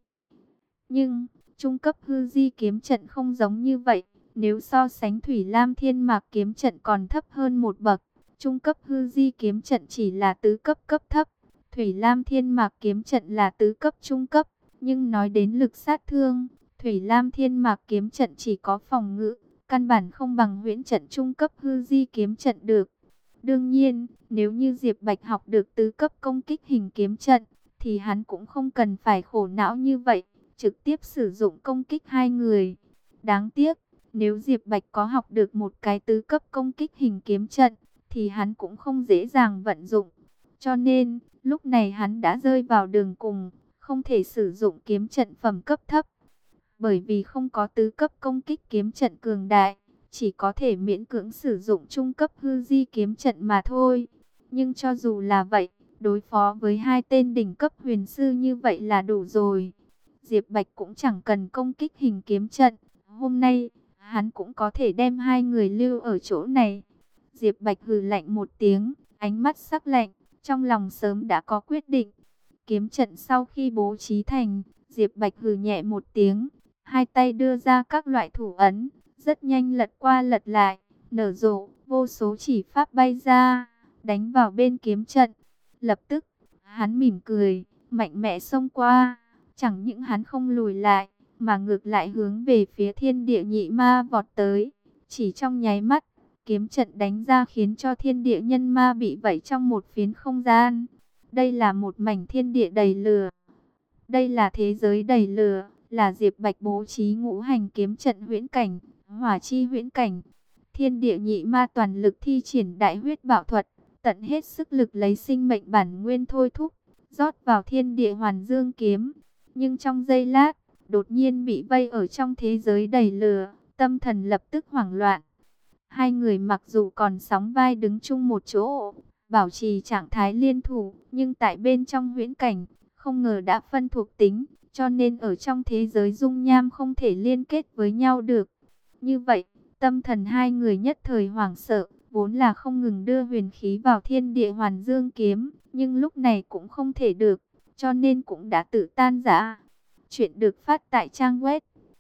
Nhưng, trung cấp hư di kiếm trận không giống như vậy. Nếu so sánh Thủy Lam Thiên Mạc kiếm trận còn thấp hơn một bậc, trung cấp hư di kiếm trận chỉ là tứ cấp cấp thấp. Thủy Lam Thiên Mạc kiếm trận là tứ cấp trung cấp. Nhưng nói đến lực sát thương, Thủy Lam Thiên Mạc kiếm trận chỉ có phòng ngự, căn bản không bằng huyễn trận trung cấp hư di kiếm trận được. Đương nhiên, nếu như Diệp Bạch học được tứ cấp công kích hình kiếm trận, thì hắn cũng không cần phải khổ não như vậy, trực tiếp sử dụng công kích hai người. Đáng tiếc, nếu Diệp Bạch có học được một cái tứ cấp công kích hình kiếm trận, thì hắn cũng không dễ dàng vận dụng. Cho nên, lúc này hắn đã rơi vào đường cùng, không thể sử dụng kiếm trận phẩm cấp thấp. Bởi vì không có tứ cấp công kích kiếm trận cường đại, chỉ có thể miễn cưỡng sử dụng trung cấp hư di kiếm trận mà thôi. Nhưng cho dù là vậy, đối phó với hai tên đỉnh cấp huyền sư như vậy là đủ rồi. Diệp Bạch cũng chẳng cần công kích hình kiếm trận. Hôm nay, hắn cũng có thể đem hai người lưu ở chỗ này. Diệp Bạch hừ lạnh một tiếng, ánh mắt sắc lạnh, trong lòng sớm đã có quyết định. Kiếm trận sau khi bố trí thành, Diệp Bạch hừ nhẹ một tiếng, hai tay đưa ra các loại thủ ấn, rất nhanh lật qua lật lại, nở rộ, vô số chỉ pháp bay ra, đánh vào bên kiếm trận. Lập tức, hắn mỉm cười, mạnh mẽ xông qua, chẳng những hắn không lùi lại, mà ngược lại hướng về phía thiên địa nhị ma vọt tới. Chỉ trong nháy mắt, kiếm trận đánh ra khiến cho thiên địa nhân ma bị vẩy trong một phiến không gian. Đây là một mảnh thiên địa đầy lửa. Đây là thế giới đầy lửa, là Diệp Bạch bố trí ngũ hành kiếm trận huyễn cảnh, hỏa chi huyễn cảnh. Thiên địa nhị ma toàn lực thi triển đại huyết bảo thuật, tận hết sức lực lấy sinh mệnh bản nguyên thôi thúc, rót vào thiên địa hoàn dương kiếm. Nhưng trong giây lát, đột nhiên bị vây ở trong thế giới đầy lửa, tâm thần lập tức hoảng loạn. Hai người mặc dù còn sóng vai đứng chung một chỗ, bảo trì trạng thái liên thủ, nhưng tại bên trong huyễn cảnh, không ngờ đã phân thuộc tính, cho nên ở trong thế giới dung nham không thể liên kết với nhau được. Như vậy, tâm thần hai người nhất thời hoảng sợ, vốn là không ngừng đưa huyền khí vào thiên địa hoàn dương kiếm, nhưng lúc này cũng không thể được, cho nên cũng đã tự tan rã. Chuyện được phát tại trang web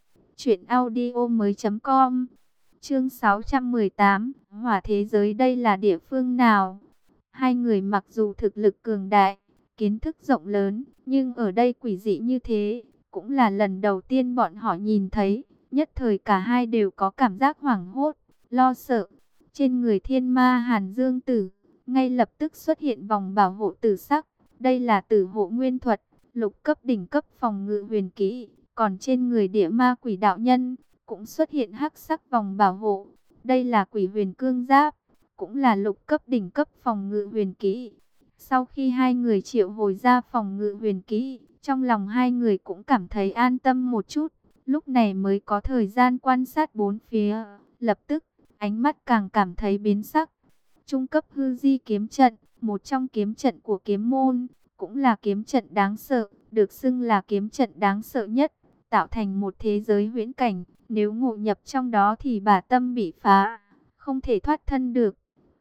truyệnaudiomoi.com. Chương 618, hỏa thế giới đây là địa phương nào? Hai người mặc dù thực lực cường đại, kiến thức rộng lớn, nhưng ở đây quỷ dị như thế, cũng là lần đầu tiên bọn họ nhìn thấy. Nhất thời cả hai đều có cảm giác hoảng hốt, lo sợ. Trên người thiên ma Hàn Dương Tử, ngay lập tức xuất hiện vòng bảo hộ tử sắc. Đây là tử hộ nguyên thuật, lục cấp đỉnh cấp phòng ngự huyền kỹ. Còn trên người địa ma quỷ đạo nhân, cũng xuất hiện hắc sắc vòng bảo hộ. Đây là quỷ huyền cương giáp, cũng là lục cấp đỉnh cấp phòng ngự huyền kỹ. Sau khi hai người triệu hồi ra phòng ngự huyền kỹ, trong lòng hai người cũng cảm thấy an tâm một chút. Lúc này mới có thời gian quan sát bốn phía, lập tức ánh mắt càng cảm thấy biến sắc. Trung cấp hư di kiếm trận, một trong kiếm trận của kiếm môn, cũng là kiếm trận đáng sợ, được xưng là kiếm trận đáng sợ nhất, tạo thành một thế giới huyễn cảnh. Nếu ngộ nhập trong đó thì bà tâm bị phá, không thể thoát thân được.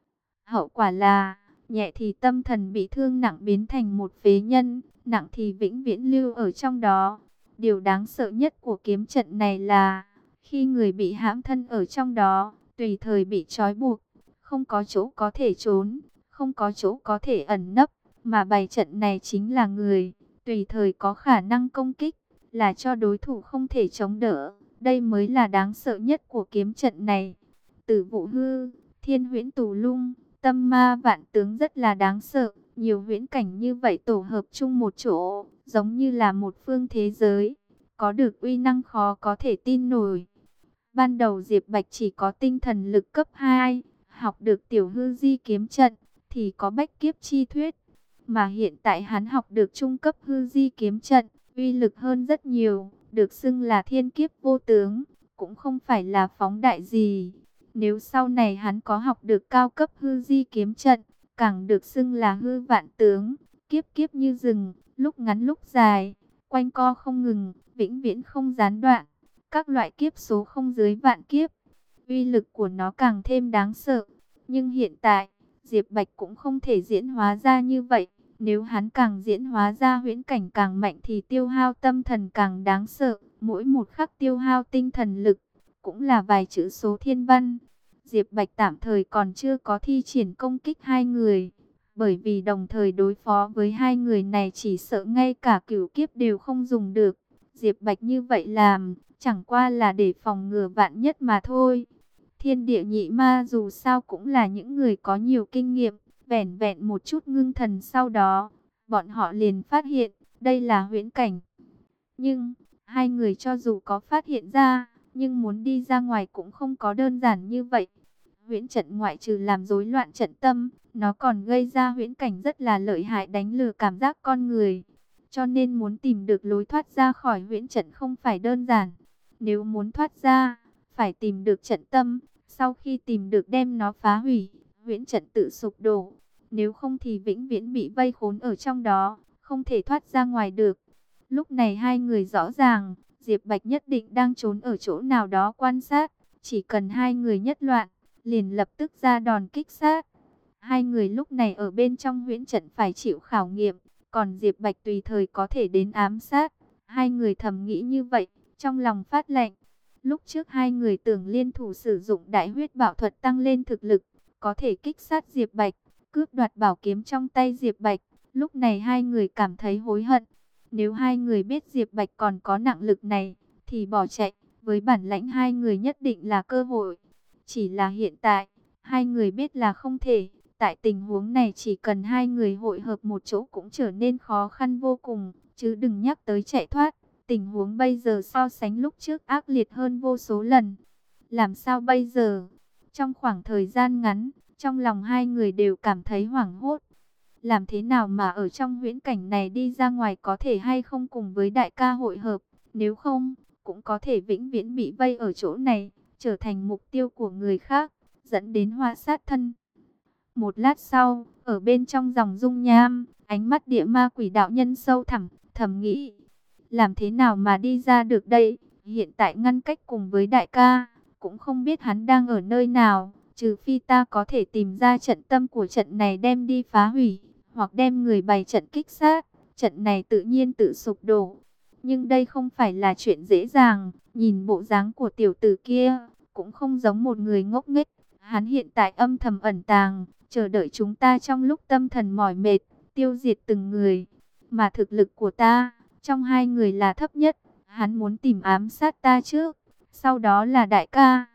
Hậu quả là, nhẹ thì tâm thần bị thương nặng biến thành một phế nhân, nặng thì vĩnh viễn lưu ở trong đó. Điều đáng sợ nhất của kiếm trận này là, khi người bị hãm thân ở trong đó, tùy thời bị trói buộc, không có chỗ có thể trốn, không có chỗ có thể ẩn nấp, mà bày trận này chính là người, tùy thời có khả năng công kích, là cho đối thủ không thể chống đỡ. Đây mới là đáng sợ nhất của kiếm trận này. Tử vụ hư, thiên huyễn tù lung, tâm ma vạn tướng rất là đáng sợ. Nhiều huyễn cảnh như vậy tổ hợp chung một chỗ, giống như là một phương thế giới, có được uy năng khó có thể tin nổi. Ban đầu Diệp Bạch chỉ có tinh thần lực cấp 2, học được tiểu hư di kiếm trận, thì có bách kiếp chi thuyết. Mà hiện tại hắn học được trung cấp hư di kiếm trận, uy lực hơn rất nhiều, được xưng là thiên kiếp vô tướng, cũng không phải là phóng đại gì. Nếu sau này hắn có học được cao cấp hư di kiếm trận, càng được xưng là hư vạn tướng, kiếp kiếp như rừng, lúc ngắn lúc dài, quanh co không ngừng, vĩnh viễn không gián đoạn, các loại kiếp số không dưới vạn kiếp. Uy lực của nó càng thêm đáng sợ, nhưng hiện tại, Diệp Bạch cũng không thể diễn hóa ra như vậy. Nếu hắn càng diễn hóa ra huyễn cảnh càng mạnh thì tiêu hao tâm thần càng đáng sợ. Mỗi một khắc tiêu hao tinh thần lực, cũng là vài chữ số thiên văn. Diệp Bạch tạm thời còn chưa có thi triển công kích hai người, bởi vì đồng thời đối phó với hai người này chỉ sợ ngay cả cửu kiếp đều không dùng được. Diệp Bạch như vậy làm, chẳng qua là để phòng ngừa vạn nhất mà thôi. Thiên địa nhị ma dù sao cũng là những người có nhiều kinh nghiệm, vẻn vẹn một chút ngưng thần sau đó, bọn họ liền phát hiện, đây là huyễn cảnh. Nhưng, hai người cho dù có phát hiện ra, nhưng muốn đi ra ngoài cũng không có đơn giản như vậy. Huyễn trận ngoại trừ làm rối loạn trận tâm, nó còn gây ra huyễn cảnh rất là lợi hại đánh lừa cảm giác con người. Cho nên muốn tìm được lối thoát ra khỏi huyễn trận không phải đơn giản. Nếu muốn thoát ra, phải tìm được trận tâm, sau khi tìm được đem nó phá hủy, huyễn trận tự sụp đổ. Nếu không thì vĩnh viễn bị vây khốn ở trong đó, không thể thoát ra ngoài được. Lúc này hai người rõ ràng, Diệp Bạch nhất định đang trốn ở chỗ nào đó quan sát. Chỉ cần hai người nhất loạn, liền lập tức ra đòn kích sát. Hai người lúc này ở bên trong huyễn trận phải chịu khảo nghiệm, còn Diệp Bạch tùy thời có thể đến ám sát. Hai người thầm nghĩ như vậy, trong lòng phát lạnh. Lúc trước hai người tưởng liên thủ sử dụng đại huyết bảo thuật tăng lên thực lực, có thể kích sát Diệp Bạch, cướp đoạt bảo kiếm trong tay Diệp Bạch. Lúc này hai người cảm thấy hối hận. Nếu hai người biết Diệp Bạch còn có nặng lực này, thì bỏ chạy, với bản lãnh hai người nhất định là cơ hội. Chỉ là hiện tại, hai người biết là không thể. Tại tình huống này chỉ cần hai người hội hợp một chỗ cũng trở nên khó khăn vô cùng, chứ đừng nhắc tới chạy thoát. Tình huống bây giờ so sánh lúc trước ác liệt hơn vô số lần. Làm sao bây giờ? Trong khoảng thời gian ngắn, trong lòng hai người đều cảm thấy hoảng hốt. Làm thế nào mà ở trong huyễn cảnh này đi ra ngoài, có thể hay không cùng với đại ca hội hợp? Nếu không, cũng có thể vĩnh viễn bị vây ở chỗ này, trở thành mục tiêu của người khác, dẫn đến họa sát thân. Một lát sau, ở bên trong dòng dung nham, ánh mắt địa ma quỷ đạo nhân sâu thẳm, thầm nghĩ. Làm thế nào mà đi ra được đây? Hiện tại ngăn cách cùng với đại ca, cũng không biết hắn đang ở nơi nào. Trừ phi ta có thể tìm ra trận tâm của trận này đem đi phá hủy, hoặc đem người bày trận kích sát, trận này tự nhiên tự sụp đổ. Nhưng đây không phải là chuyện dễ dàng. Nhìn bộ dáng của tiểu tử kia, cũng không giống một người ngốc nghếch. Hắn hiện tại âm thầm ẩn tàng, chờ đợi chúng ta trong lúc tâm thần mỏi mệt, tiêu diệt từng người. Mà thực lực của ta, trong hai người là thấp nhất. Hắn muốn tìm ám sát ta trước, sau đó là đại ca.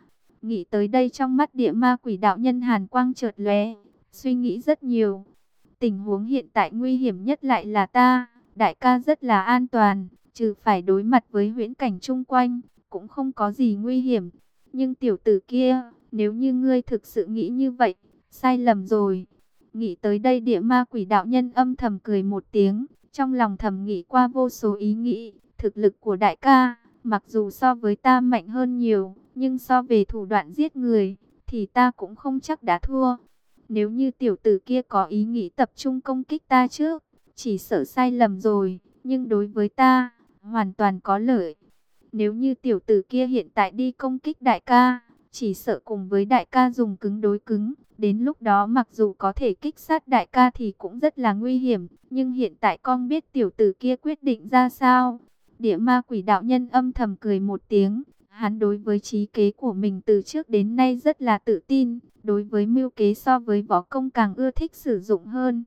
Nghĩ tới đây trong mắt địa ma quỷ đạo nhân hàn quang chợt lóe, suy nghĩ rất nhiều. Tình huống hiện tại nguy hiểm nhất lại là ta, đại ca rất là an toàn, trừ phải đối mặt với huyễn cảnh chung quanh, cũng không có gì nguy hiểm. Nhưng tiểu tử kia, nếu như ngươi thực sự nghĩ như vậy, sai lầm rồi. Nghĩ tới đây địa ma quỷ đạo nhân âm thầm cười một tiếng, trong lòng thầm nghĩ qua vô số ý nghĩ, thực lực của đại ca, mặc dù so với ta mạnh hơn nhiều, nhưng so về thủ đoạn giết người, thì ta cũng không chắc đã thua. Nếu như tiểu tử kia có ý nghĩ tập trung công kích ta trước, chỉ sợ sai lầm rồi, nhưng đối với ta, hoàn toàn có lợi. Nếu như tiểu tử kia hiện tại đi công kích đại ca, chỉ sợ cùng với đại ca dùng cứng đối cứng, đến lúc đó mặc dù có thể kích sát đại ca thì cũng rất là nguy hiểm, nhưng hiện tại con biết tiểu tử kia quyết định ra sao. Địa ma quỷ đạo nhân âm thầm cười một tiếng, hắn đối với trí kế của mình từ trước đến nay rất là tự tin, đối với mưu kế so với võ công càng ưa thích sử dụng hơn.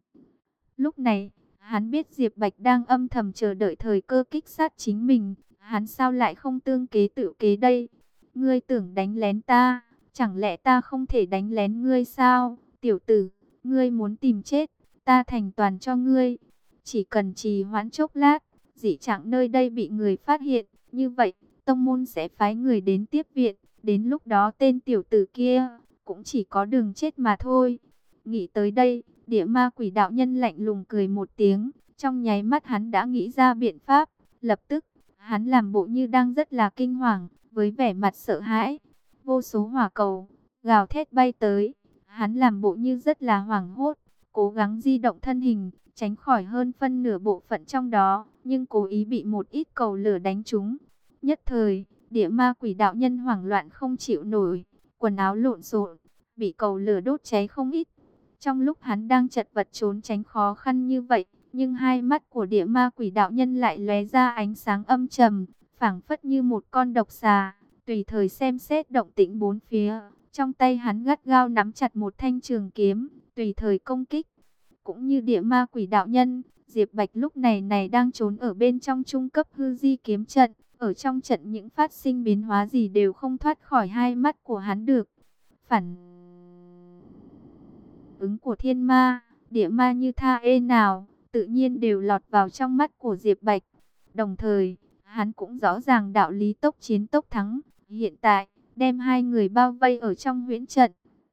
Lúc này, hắn biết Diệp Bạch đang âm thầm chờ đợi thời cơ kích sát chính mình, hắn sao lại không tương kế tự kế đây? Ngươi tưởng đánh lén ta, chẳng lẽ ta không thể đánh lén ngươi sao? Tiểu tử, ngươi muốn tìm chết, ta thành toàn cho ngươi. Chỉ cần trì hoãn chốc lát, dị trạng nơi đây bị người phát hiện, như vậy, tông môn sẽ phái người đến tiếp viện, đến lúc đó tên tiểu tử kia cũng chỉ có đường chết mà thôi. Nghĩ tới đây, địa ma quỷ đạo nhân lạnh lùng cười một tiếng, trong nháy mắt hắn đã nghĩ ra biện pháp, lập tức, hắn làm bộ như đang rất là kinh hoàng, với vẻ mặt sợ hãi. Vô số hỏa cầu, gào thét bay tới, hắn làm bộ như rất là hoảng hốt, cố gắng di động thân hình, tránh khỏi hơn phân nửa bộ phận trong đó, nhưng cố ý bị một ít cầu lửa đánh trúng. Nhất thời, địa ma quỷ đạo nhân hoảng loạn không chịu nổi, quần áo lộn xộn, bị cầu lửa đốt cháy không ít. Trong lúc hắn đang chật vật trốn tránh khó khăn như vậy, nhưng hai mắt của địa ma quỷ đạo nhân lại lóe ra ánh sáng âm trầm, phảng phất như một con độc xà, tùy thời xem xét động tĩnh bốn phía. Trong tay hắn gắt gao nắm chặt một thanh trường kiếm, tùy thời công kích. Cũng như địa ma quỷ đạo nhân, Diệp Bạch lúc này đang trốn ở bên trong trung cấp hư di kiếm trận. Ở trong trận những phát sinh biến hóa gì đều không thoát khỏi hai mắt của hắn được. Phản ứng của thiên ma, địa ma như tha ê nào, tự nhiên đều lọt vào trong mắt của Diệp Bạch. Đồng thời, hắn cũng rõ ràng đạo lý tốc chiến tốc thắng. Hiện tại, đem hai người bao vây ở trong huyễn trận,